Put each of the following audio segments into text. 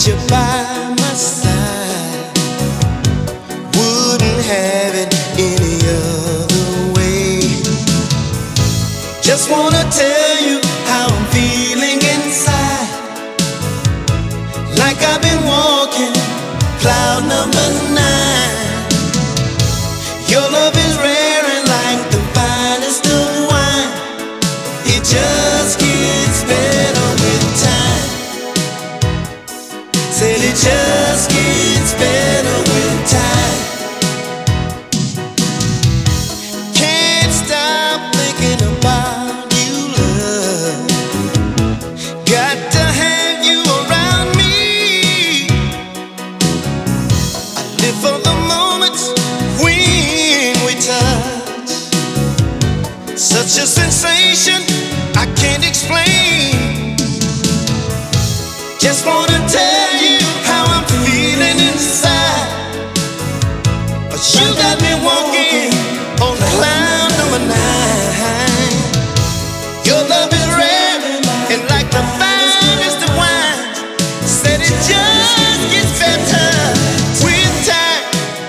you by my side. Wouldn't have it any other way. Just wanna tell you how I'm feeling inside. Like I've been walking cloud number 9. Your love is rare and like the finest of wine. It just gets better with time. Said it just gets better with time. Can't stop thinking about you, love. Got to have you around me. I live for the moments when we touch. Such a sensation I can't explain. Just wanna tell you how I'm feeling inside. You got me walking on cloud number 9. Your love is rare and like the finest of wine. Said it just gets better with time.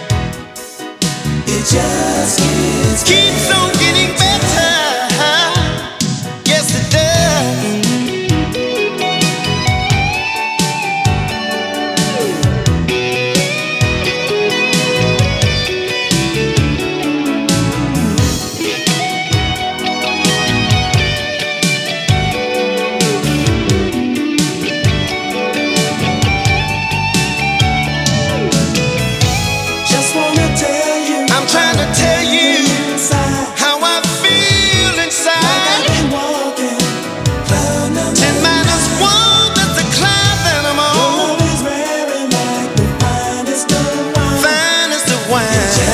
It just keeps on getting better. Yes, it does. Just wanna tell you, I'm trying to tell you how I feel inside. 10 minus 1, that's the cloud that I'm on. Finest of wine.